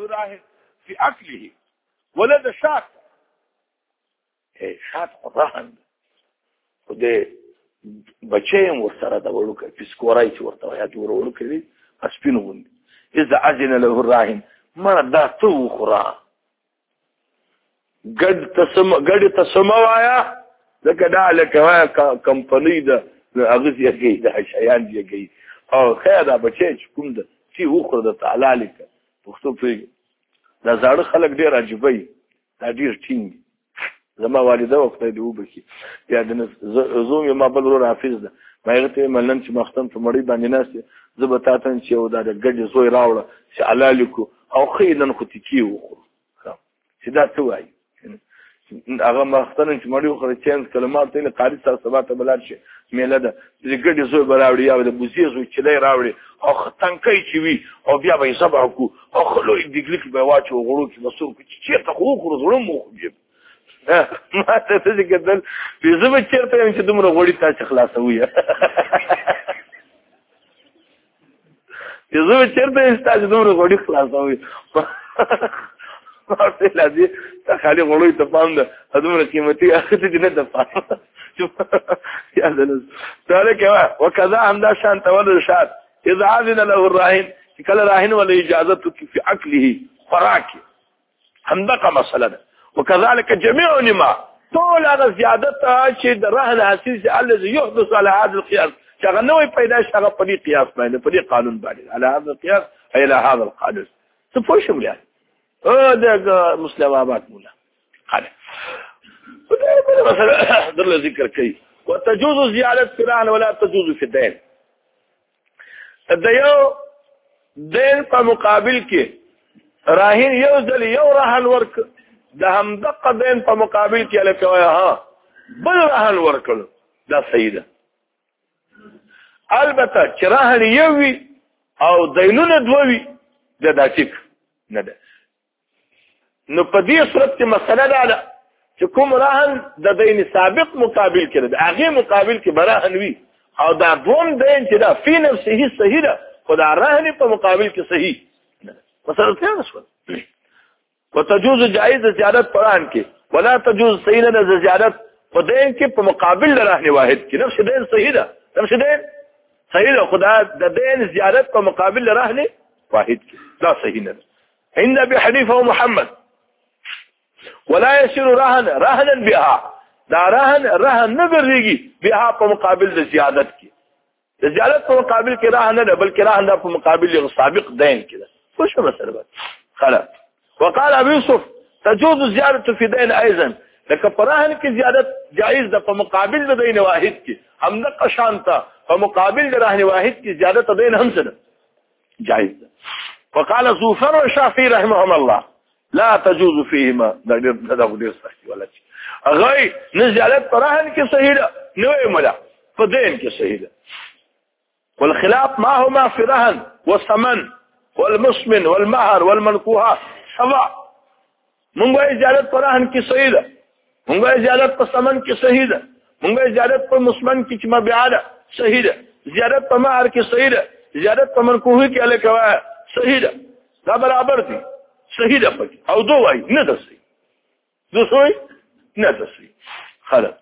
له راهن في اكله ولد شات شات رهن خدای بچیم ورسره دا ورکه فسکورای چې ورته یا ورکه دي اسپینو وند اذا اذن له الراهن ما دا تو خورا ګډ تسموایا لکه دا لکه کمپنی ده اغزیه کوي د شیان دی کوي او خیر دا بچی چې کوم ده چې وخور د تعالی لیکه پښتو پیږي دا زاړه خلک ډیر عجیبي دا ډیر ټینګ زما والده وخت دی وبکی بیا د زوم ما بل ور حافظ ده ما یې ته ملن چې مختم په مړی باندې ناس زبتاتن چې او دا د ګډ زوی راوړه چې علالیکو او خیدن خو تکی وخور چې دا څه وایي هغه مختن چې مړی خو چینز کلمات ته قاری سره سبات بلار شي میله ده چې ګډ زوی براوړي یا د بوزي زوی چې لای راوړي او ختنکای چې وي او بیا به سبا کو او خلوی دګلیک به واچو غړو کې مسور کې چیرته خو خو زړم مو ما ته څه کېدل چې زه چیرته چې دومره غوړی تاسو خلاصوي زه چیرته تاسو دومره غوړی خلاصوي ورته لازم ته خالي غوړی ته پام ده دومره قیمتي اخته دي نه ده پام يا ذلك وكذا عند شان تولد شات اذا اذن له الراهن كل راهن ولا اجازتك في اكله فراك همدقه مثلا وكذلك جميع نما طول هذا زيادتها شيء الرهن اساسي الذي يحدث على هذا القياس شغلنوي پیدا شغل په دې قياس باندې په دې قانون باندې على هذا القياس اي الى هذا القانون تفوش مليان ده مسلمات مولا قال مثلا در ذکر کوي وتجوز زياده في الرهن ولا تجوز في الدين الديو دين په مقابل کې راهن یو ځل یو رهن ورک د هم دقه دین په مقابل کې لکه ها بل رهن ورکړ دا صحیح ده البته چې رهن یوي او دینونه دوی دا ټیک نه ده نو په دې صورت کې مسله ده چې کوم رهن د دین سابق مقابل کې ده هغه مقابل کې برهن وي او دا دوم دین چې دا فی نفسه صحیح ده خدا رهن په مقابل کې صحیح نه مثلا څه وتجوز جائز زیادت قرآن کې ولا تجوز صحیح نه زیادت په دین کې په مقابل رهن واحد کې نفس دین صحیح ده نفس دین صحیح ده خدا د دین زیادت په مقابل رهن واحد کې لا صحیح نه عند ابي حنيفه ومحمد ولا يصير رهنا بها دا رهن نه ګرځيږي بها په مقابل د زیادت کې د زیادت په مقابل کې رهن نه بلکې رهن په مقابل سابق دین کې ده څه شو مسله خلاص وقال ابو يوسف تجوز زياده في دين ايضا لکه پرهن کې زیادت جائز ده په مقابل د دین واحد کې هم د قشانتا په مقابل د رهن واحد کې زیادت دین هم څه جائز ده وقال زوفر والشافعي رحمهم الله لا تجوز فيهما ده غير صحيح ولا شيء غي نزلت پرهن کې صحیح ده نو ملا په دین کې صحیح ده والخلاف ما هما في رهن والثمن والمسمن والمهر والمنكوحات سوا مونږه اجازت پرهن کې صحیح ده مونږه اجازت په ثمن کې صحیح ده مونږه اجازت په مسمن کې چې مبيع ده صحیح ده زیادت په مهر کې صحیح ده زیادت په منکوح کې الکوا صحیح ده دا برابر دي صحیح ده پکې او دوی نه ده صحیح دوی نه ده صحیح خلاص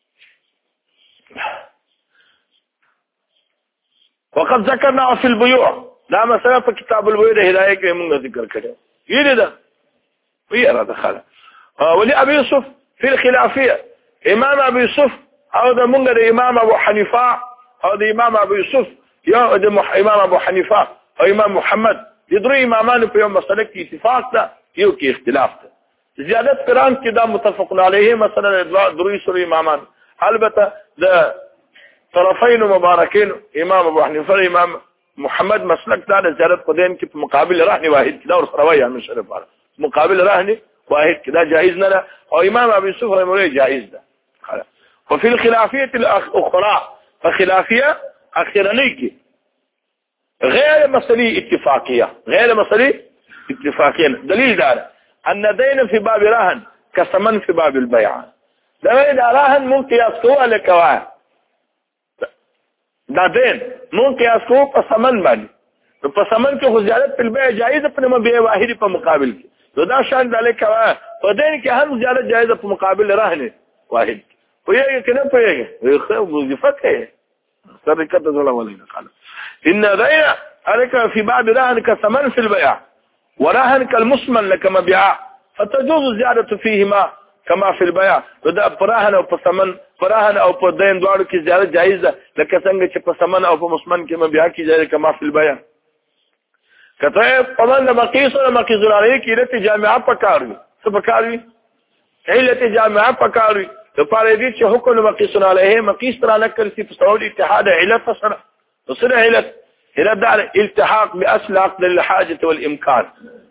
وقد ذكرنا في البيوع دا مثلا په کتاب البيوع د هدايه کې موږ ذکر کړو یی ده وی را دخل ولي ابي يوسف في الخلافيه امام ابي يوسف او د موږ د امام ابو حنیفه او د امام ابو يوسف یا د امام ابو حنیفه او امام محمد يدري امامان په یو مسله کې اتفاق ده یو کې اختلاف ده زیادت قران کې دا متفق علیه مثلا دروي سوري امامان البته د طرفین مبارکین امام ابو حنیفه امام محمد مسلک دا زیادت په دین کې په مقابل رهن واحد دا ور سره وایي من شرف علی مقابل رهن واحد كده جائز نه او امام ابي يوسف رحمه الله جائز ده وفي الخلافيه الاخرى فخلافيه اخرانيه غير مسألة اتفاقيه غير مسألة اتفاقيه دليل دار ان دين في باب رهن كثمن في باب البيع ده رهن ممكن يسوى لك دا دين ممكن يسوى كثمن باندې په ثمن کې خو زیادت په البيع جایزه په مبيع واحد په مقابل کې نو دا شان د لکه په دین کې هم زیادت جایزه په مقابل رهن واحد په یوه کې نه پوهیږي خو وظیفه کوي سرقه ظلم علينا قال ان ذا عليك في بعض رهن كثمن في البيع ورهن كالمسمن لك مبيع فتجوز زياده فيهما كما في البيع ودا پرهن او په ثمن پرهن او په دین دواړو کې زیاده جایزه لکه څنګه چې په ثمن او په مسمن کې مبيع کې جایزه كما في البيع کته په من مقیس او مقیس علیه کې لته جامعه پکاروي څه پکاروي علت جامعه پکاروي د پاره دي چې حکم مقیس علیه مقیس تر نه کړي په سعودي اتحاد علت سره وصل علت دار التحاق باصل عقد الحاجه والامكان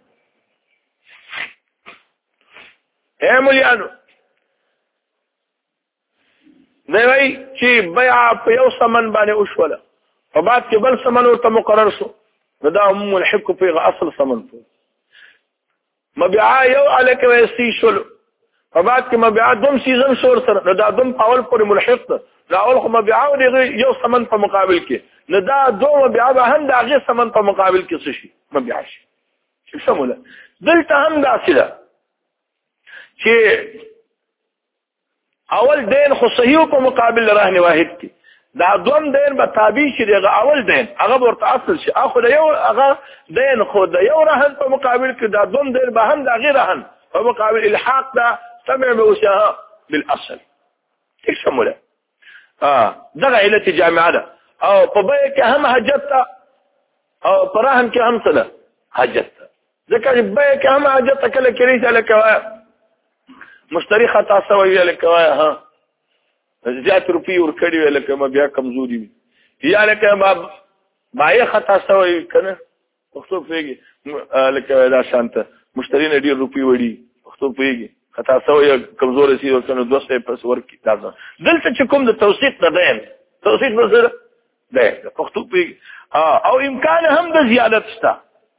اے مليانو دوی چې بيع په یو ثمن باندې وشوله په بعد کې بل ثمن ورته مقرر شو دا هم الحق په اصل ثمن مبيع یو الک وسی شول په بعد کې مبيع دوم سیزن شور سره دا دوم اول پر ملحق ده دا اول خو مبيع یو ثمن په مقابل کې نه دا دوه مبيع به هم دا غي ثمن په مقابل کې څه شي مبيع شي څه سموله دلته هم دا سره چې اول دین خو صحیح په مقابل رهن واحد کې دا دوم دین به تابع شي دغه اول دین هغه ورته اصل شي اخو د یو هغه دین خو د یو رهن په مقابل کې دا دوم دین به هم دا غیر رهن په مقابل الحاق دا سمع بوشها بالاصل څه شموله دغه علت جامعه ده او په بيع کې هم حاجت او په رهن کې هم څه حاجت ځکه چې بيع کې هم حاجت کله کړي چې لکه مشتری خطا سوی لکه ها زیات روپی ور کړی لکه ما بیا کمزوري وي یا لکه ما یې خطا سوی کنه پښتو پیږي لکه دا شانته مشتری نه ډیر روپی وړي پښتو پیږي خطا سوی کمزور شي او کنه 200 پس ورکی دا دلته چې کوم د توثیق نه دین توثیق نظر ده پښتو پیږي او امکان هم د زیادت شته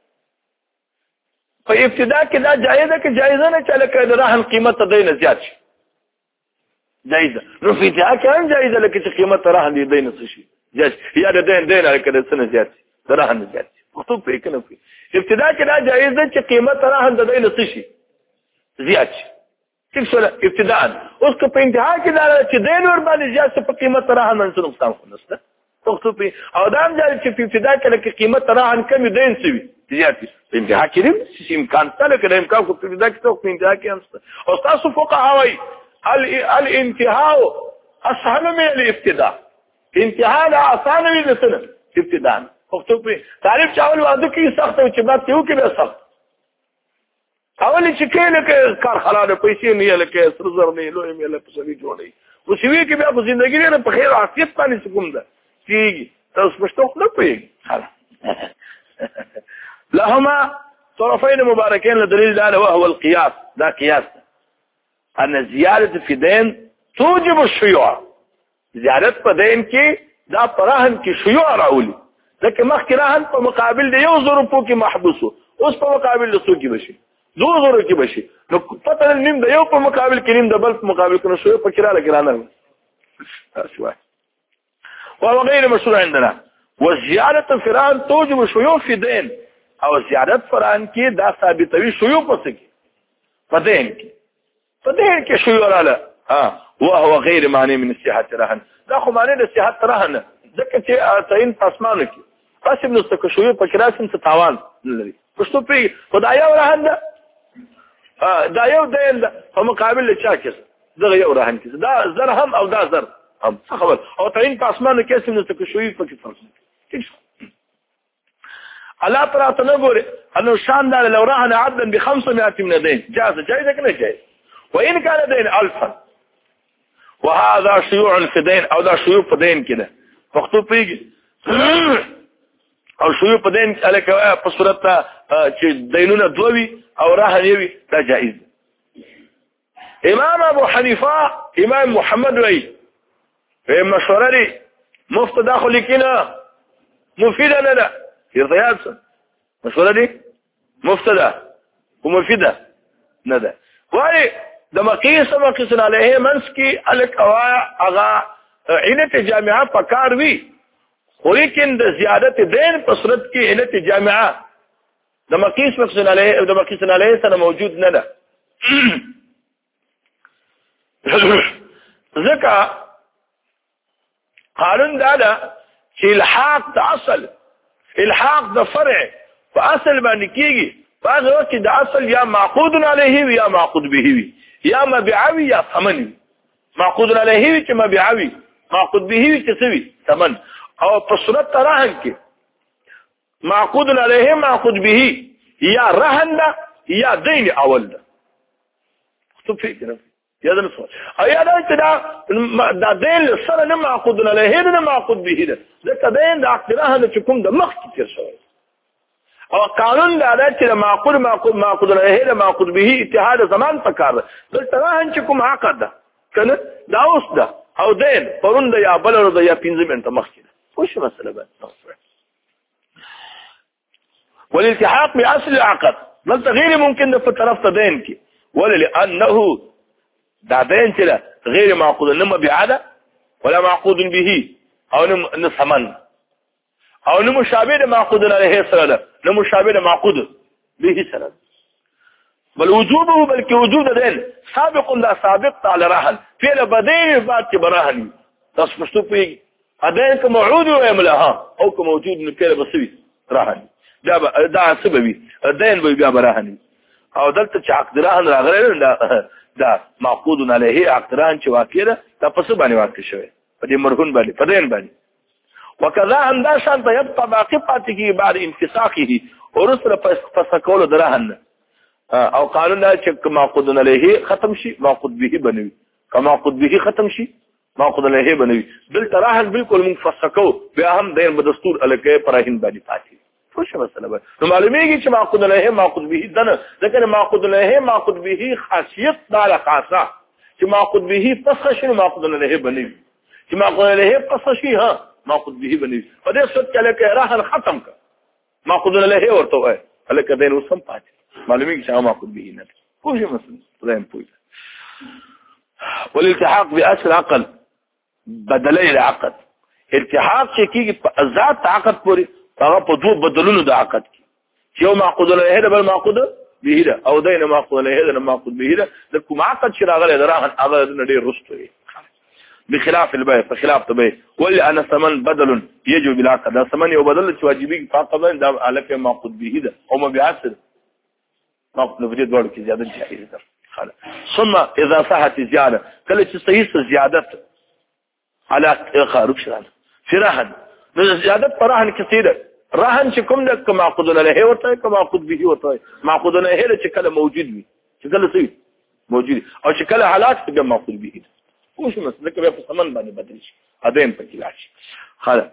په ابتدا کې دا جایزه کې جایزه نه چاله کړه رهن قیمت دینه زیات شي جایزه نو په ابتدا کې هم جایزه لکه چې قیمت رهن دینه څه شي جایز یا د دین لکه د څه زیات شي رهن زیات شي خطو په کې نه په ابتدا کې دا جایزه چې قیمت رهن دینه څه شي زیات شي څه سره ابتداء اوس که په انتها کې دا چې دین ور باندې زیات په قیمت رهن څه نقصان خنسته خطو په او دا هم جایز چې په ابتدا کې لکه قیمت رهن کم دین سوي زیات په انتها کې چې امکان تل کې امکان کو په ابتدا کې تو په انتها کې هم او تاسو فقها وايي الانتهاء اسهل من الابتداء انتهاء لا آسان وي مثلا ابتداء خطو په تعریف چاول واده کې سخت او چې بعد یو کې به سخت اول چې کله کې کار خلاله پیسې نه لکه سر زر نه لوي مې له پسوي جوړي او شوی کې بیا په ژوندۍ نه په خیر عافیت باندې کوم ده کیږي تاسو پښتو نه پوهیږئ لهما طرفين مباركين لدليل ذلك وهو القياس ده قياس ان زياده في دين توجب الشيوع زياده په دین کې دا پرهن کې شيوع راولي ځکه مخکې راهن په مقابل د 1,000 روپو کې محبوس اوس په مقابل د 100 کې بشي 2,000 کې بشي نو پته نیم د یو په مقابل کې نیم د بل په مقابل کې نو شيوع په کړه لګرانه شوي وهو غير مشروع عندنا وزياده فران توجب الشيوع في دين او زیادت فران کې دا ثابتوي شيوع پس کې پدین کې شيوع رااله وهو غير معنی من صحت رهن دا خو معنی د صحت رهن ځکه چې تعین پاسمانو کې پس ابن استک شيوع په کراسم څه تاوان لري پښتو په خدای یو رهن دا یو دین په مقابل چا کې دا یو رهن کې دا زر هم او دا زر هم خبر او تعین پاسمانو کې ابن استک شيوع په کې فرق الله تعالی تنظر انه شان دار لو رهن عبدا ب 500 من دين جاز كنا جايز وان كان دين 1000 وهذا شيوع في دين او ده شيوع في دين كده مكتوب فيه او شيوع في دين الک په صورت چې دینونه دوی او رهن یوي دا جائز امام ابو حنیفه امام محمد وی په مشوره مفت داخل کنا مفيد نه ده ارتياض مشوره دي مفسده ومفيده نه ده وای د مقیس علیه منس کی الک اوا اغا علت جامعه پکار وی ولیکن د زیادت دین په صورت کې علت جامعه د مقیس مقصود علیه او د مقیس علیه سره موجود نه ده ځکه قانون دا ده چې الحاق د اصل الحاق د فرع په اصل باندې کېږي په هغه وخت کې د اصل یا معقود علیه وي یا معقود به وي یا مبيعوي یا ثمن وي معقود علیه وي چې مبيعوي معقود به وي چې څه وي ثمن او په صورت رهن کې معقود علیه معقود به یا رهن ده یا دین اول ده خطب فکر یا ده نسوال او یا ده چې دا دین سره نه معقود علیه ده نه معقود به ده ځکه دین د عقد رهن چې کوم د مخ کې تیر شوی او قانون دا ده چې معقود علیه ده معقود به اتحاد زمان پکار ده دلته رهن چې کوم عقد ده کنه دا اوس ده او دین پرون ده یا بل ورځ یا 15 منټه مخکې وش مسألة بقى والالتحاق بأصل العقد بل غير ممكن في طرف دينك ولا لأنه دا دين كده غير معقود انما بعادة ولا معقود به او نصمن او نمشابه معقود عليه سنة نمشابه معقود به سنة بل وجوبه بل وجوب دين سابق لا سابق على رهن فعل بدين بعد براهن تصمشتو فيه ادين كموعود ويملاها او كموجود من كده بسوي راهن دا سببي ادين بيبيع براهن او دلته چې عقد راهن راغلی دا معقود عليه عقد راهن چې واقع ده دا پس باندې واقع شوی په دې مرهون باندې په دین باندې وکذا اندا شان يبقى باقي پاتې بعد انفساخه ورسل فسكول درهن او قانون دا چې معقود عليه ختم شي معقود به بنوي کما معقود به ختم شي معقود عليه بنوي بل تراهن بالکل منفسکو بیا هم دین په دستور الکه پرهین باندې پاتې څه مسله ده نو معلومیږي چې معقود عليه معقود به دنه ځکه معقود عليه معقود به خاصیت دا خاصه چې معقود به فسخ شي معقود عليه بنوي چې معقود عليه فسخ شي ها معقود به بنوي په دې صورت کې الکه راهن ختم کا معقود عليه ورته وای الکه دین وسم پاتې معلومیږي چې معقود به نه څه مسله زين پوي والالتحاق بأصل عقد بدلي العقد التحاق چې کیږي ذات عقد پوری هغه په دوه بدلونو د عقد کې چې یو معقود له هدا بل معقود به ده او دین معقود له هدا معقود به ده د کوم عقد چې راغلی دراهن هغه ډېر رستوي بخلاف البيع فخلاف البيع ولا انا ثمن بدل يجب بالعقد ثمن وبدل چې واجبي فقط دا علف معقود به ده او مبيعات معقود به دوړ کې زیاده جائز ده ثم اذا صحت زياده کله چې صحیح زیادت على خارج شران في رهن زیادت پر رهن کثیره رهن چې کوم د معقود له ورته کوم معقود به ورته معقود له چې کله موجود وي چې کله صحیح موجود او چې کله حالات کې معقود به وش مسله کې په ثمن باندې بدل شي ادم په کې راشي خلاص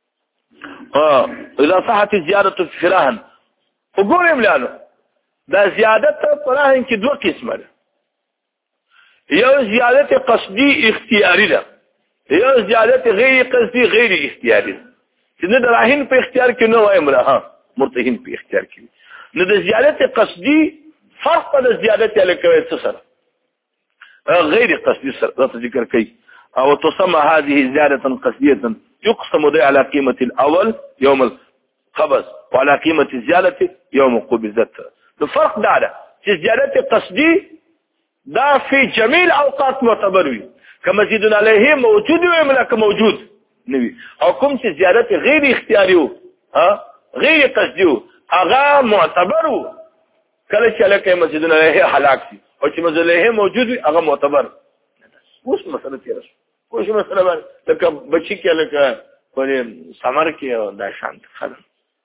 اذا صحت زياده في رهن وګورم لانه دا زیادت پر رهن کې دوه قسمه ده یو زیادت قصدي اختیاري ده یو زیادت غیر قصدي غیر اختیاري ده چې نه راهن په اختیار کې نه وایم ها مرتهن په اختیار کې نه د زیادت قصدي فرق په زیادت الکوي څه سره غیر قصدي سره ذکر کوي او تسمى هذه زياده قصديه يقسم ده على قيمه الاول يوم القبض وعلى قيمه الزياده يوم قبضت الفرق ده چې زیادت قصدي دا في جميع الاوقات معتبر وي كمزيد عليه موجود وي ملک موجود نوي او کوم چې زیادت غیر اختیاري وو غیر قصدي وو هغه معتبر وو کله چې لکه مزيد عليه هلاک شي او چې مزيد عليه موجود وي هغه معتبر اوس مسله تیر شو اوس مسله لکه بچی کې لکه په سمر کې دا شانت خلک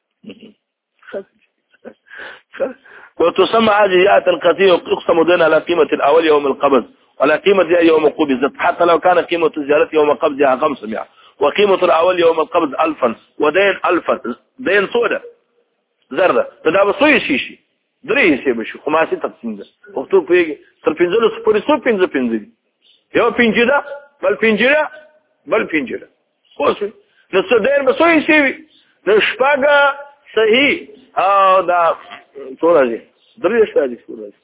وتسمى هذه زيادة القضية ويقسم دين على قيمة الأول يوم القبض وعلى قيمة يوم قبضت حتى لو كان قيمة الزيادة يوم قبضها 500 وقيمة الأول يوم القبض 1000 ودين 1000 دين سودة زرده دا بسوي شيشي درې شي بشو خماسي تقسیم ده وختو پیږي تر 15 پورې 155 یو پنځه بل پنځه خو څه نو څه دین بسوي شي نو شپږه صحیح او دا څورځي درې شاجي څورځي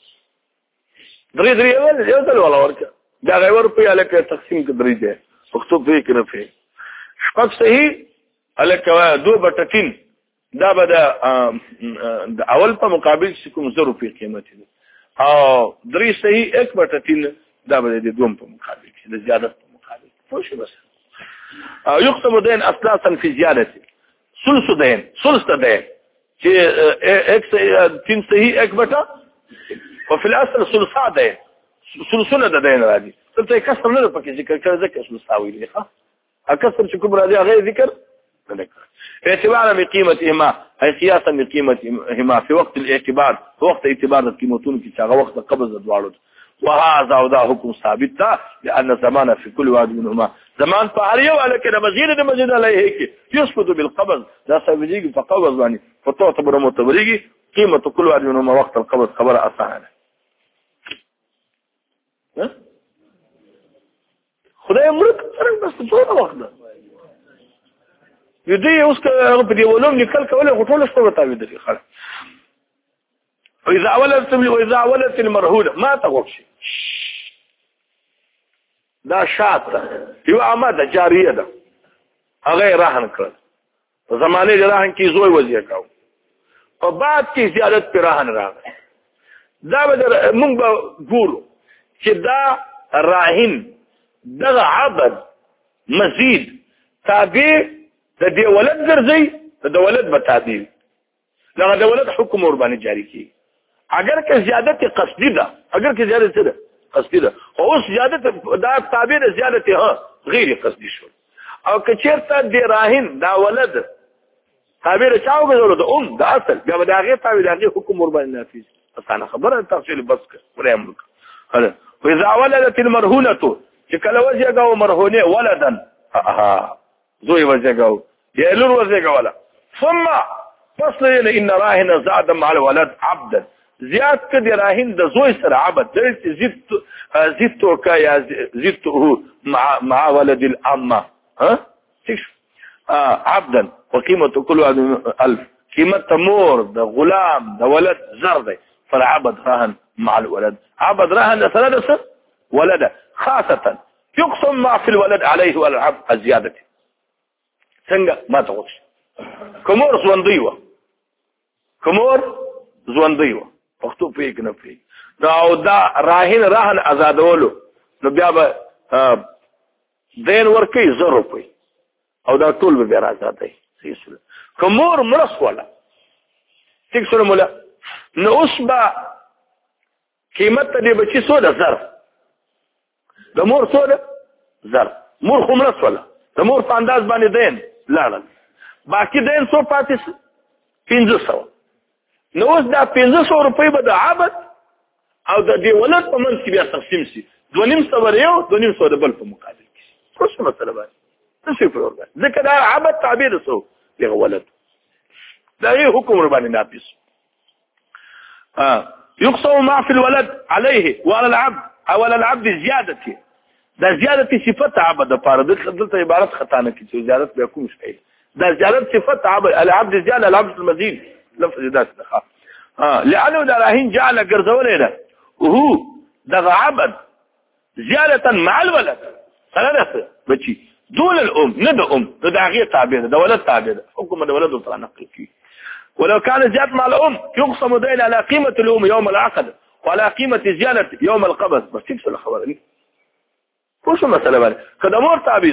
درې یو ځل ولا ورکه دا غوړ په الکه تقسیم کې درې ده وختو په کې نه په شپږ صحیح الکه 2/3 دا به د اول په مقابل چې کوم 0 په قیمت دي او 3 صحیح 1/3 دا به د دوم په مقابل کې د زیادت په مقابل خو شي بس يقسم دين اثلاثا في زيادته ثلث دين ثلث دين چې 1 صحیح 1/3 وفي الاصل ثلثا دين ثلثونه د دين راځي ته کسر نه پکې ذکر کړی ځکه ثلثا ویلي ښه اکثر چې کوم راځي هغه ذکر نه کړ اعتبارا بقيمتهما اي قياسا بقيمتهما في وقت الاعتبار وقت اعتبار القيمتون کې هغه وخت قبض دواړو وهذا وذا حكم ثابت ده لان الزمان في كل واحد منهما زمان فعليه ولكن مزيد عليه هيك يثبت بالقبض ده سبجيږي فقبض باندې فتعتبر معتبريږي قيمه كل واحد منهما وقت القبض خبر اسانه ها خدای مرګ سره بس ټول وخت ده دې اوس په دې ولوم نکل کوله غټول څه وتاوي دي خلاص واذا ولت المرهونه ما تغوش دا شاته یو عمده جاریه ده هغه راهن کړ په زمانه د راهن کې زوی وځي کاو په بعد کې زیادت پر راهن راغی دا به موږ ګورو چې دا راهن دغه عبد مزید تابع د دې ولد ګرځي د ولد به تابع لغه د ولد حکم ور باندې جاری کی اگر که زیادت قصدی ده اگر که زیادت ده قصدی ده او زیادت دا تابع زیادت ها غیر قصدی شو او که چیرته د راهن دا ولد تابع چاو غوړو د د اصل بیا د هغه تابع د هغه حکم ور باندې نافذ اسانه خبره تفصیل بس ولې امر هله واذا ولدت المرهونه چې کله وځيګاو مرهونه ولدن زوی وځيګاو یا لور وځيګاولا ثم فصل ان راهن زاد مع الولد عبدا زیاد کدی راهن د زوی سره عبد د زیدتو کا یا زیدته مع ولد الامه ها عبدا وقيمه كل 1000 قيمه مور د غلام د ولد زر دی فالعبد راهن مع الولد عبد راهن ثلاثه ولد خاصه يقسم ما في الولد عليه والعبد الزياده څنګه ما تقولش کومور ژوندۍ و پښتو پیګ نه پیګ دا راهن آزادولو نو بیا به دین ورکی 0 روپۍ او دا ټول به بیا آزادای سیسل کومور مرس ولا ټیک سره مولا نو اوس با قیمت دې بچی سو ده زر د مور سو ده زر مور خو مرس ولا د مور په انداز باندې دین لاړل باقی دین سو پاتې 1500 نو اوس دا 1500 روپۍ به د عبد او د دې ولد په منځ کې بیا تقسیم شي 2.5 وريو 2.5 د بل په مقابل کې څه مسله باندې څه په ورته ځکه دا عبد تعبیر سو له ولد دا یې حکم ور باندې نافذ يقسم ما في الولد عليه وعلى العبد او على العبد زيادته دا زیادت صفت عبد د پاره دلته عبارت خطا نه کیږي زیادت به کوم شي دا زیادت صفت عبد العبد زیاده العبد المزيد لفظ ذات لانه راهن جعل غرزولنا وهو دغ عبد زياده مع الولد ثلاثه بچي دون الام ند ده غير تابع ده ولد تابع حكم ده ولد طلع نقل فيه ولو كان زياده مع الام يقسم دين على قيمه الام يوم العقد وعلى قيمه زياده يوم القبض بس تكسر الخبر دي وش مساله باندې کله مور تابع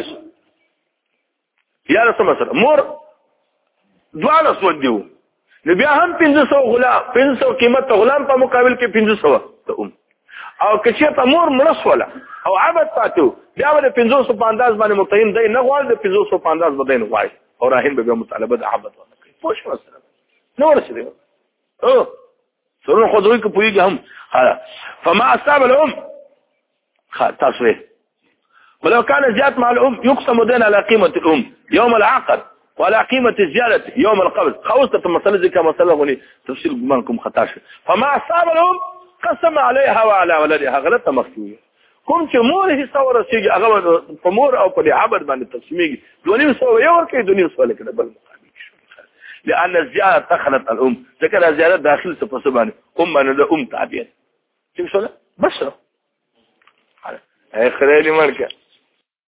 یا څه مساله مور دواله سودیو بیا هم 1500 غلام 1500 قیمت غلام په مقابل کې 1500 ته او کچې ته مور مرس ولا او عبد پاتو بیا ول 500 په انداز باندې متعین دی نه غواړي د 500 په انداز باندې نه غواړي او راهن به مطالبه د عبد ورکړي پوښ مسله نو ورسېږي او سرونه خو دوی کې پويږي هم فما اصاب الام تصوير ولو كان زيادة مع الام يقسم دين على قيمة الام يوم العقد وعلى قيمة الزيادة يوم القبض خوصة مسألة زي كما مسألة تفصيل منكم خطاش فما أصاب الأم قسم عليها وعلى ولدها غلطة مفتوية كنت موره صورة سيجي أغوى فمور أو قد عبد بان التقسيمي دوني سوى يوركي دوني سوى لكنا بالمقابل لأن الزيادة دخلت الأم ذكر الزيادة داخل سفصباني أنا ده تعبير كيف سوى بس هاي خلالي مالك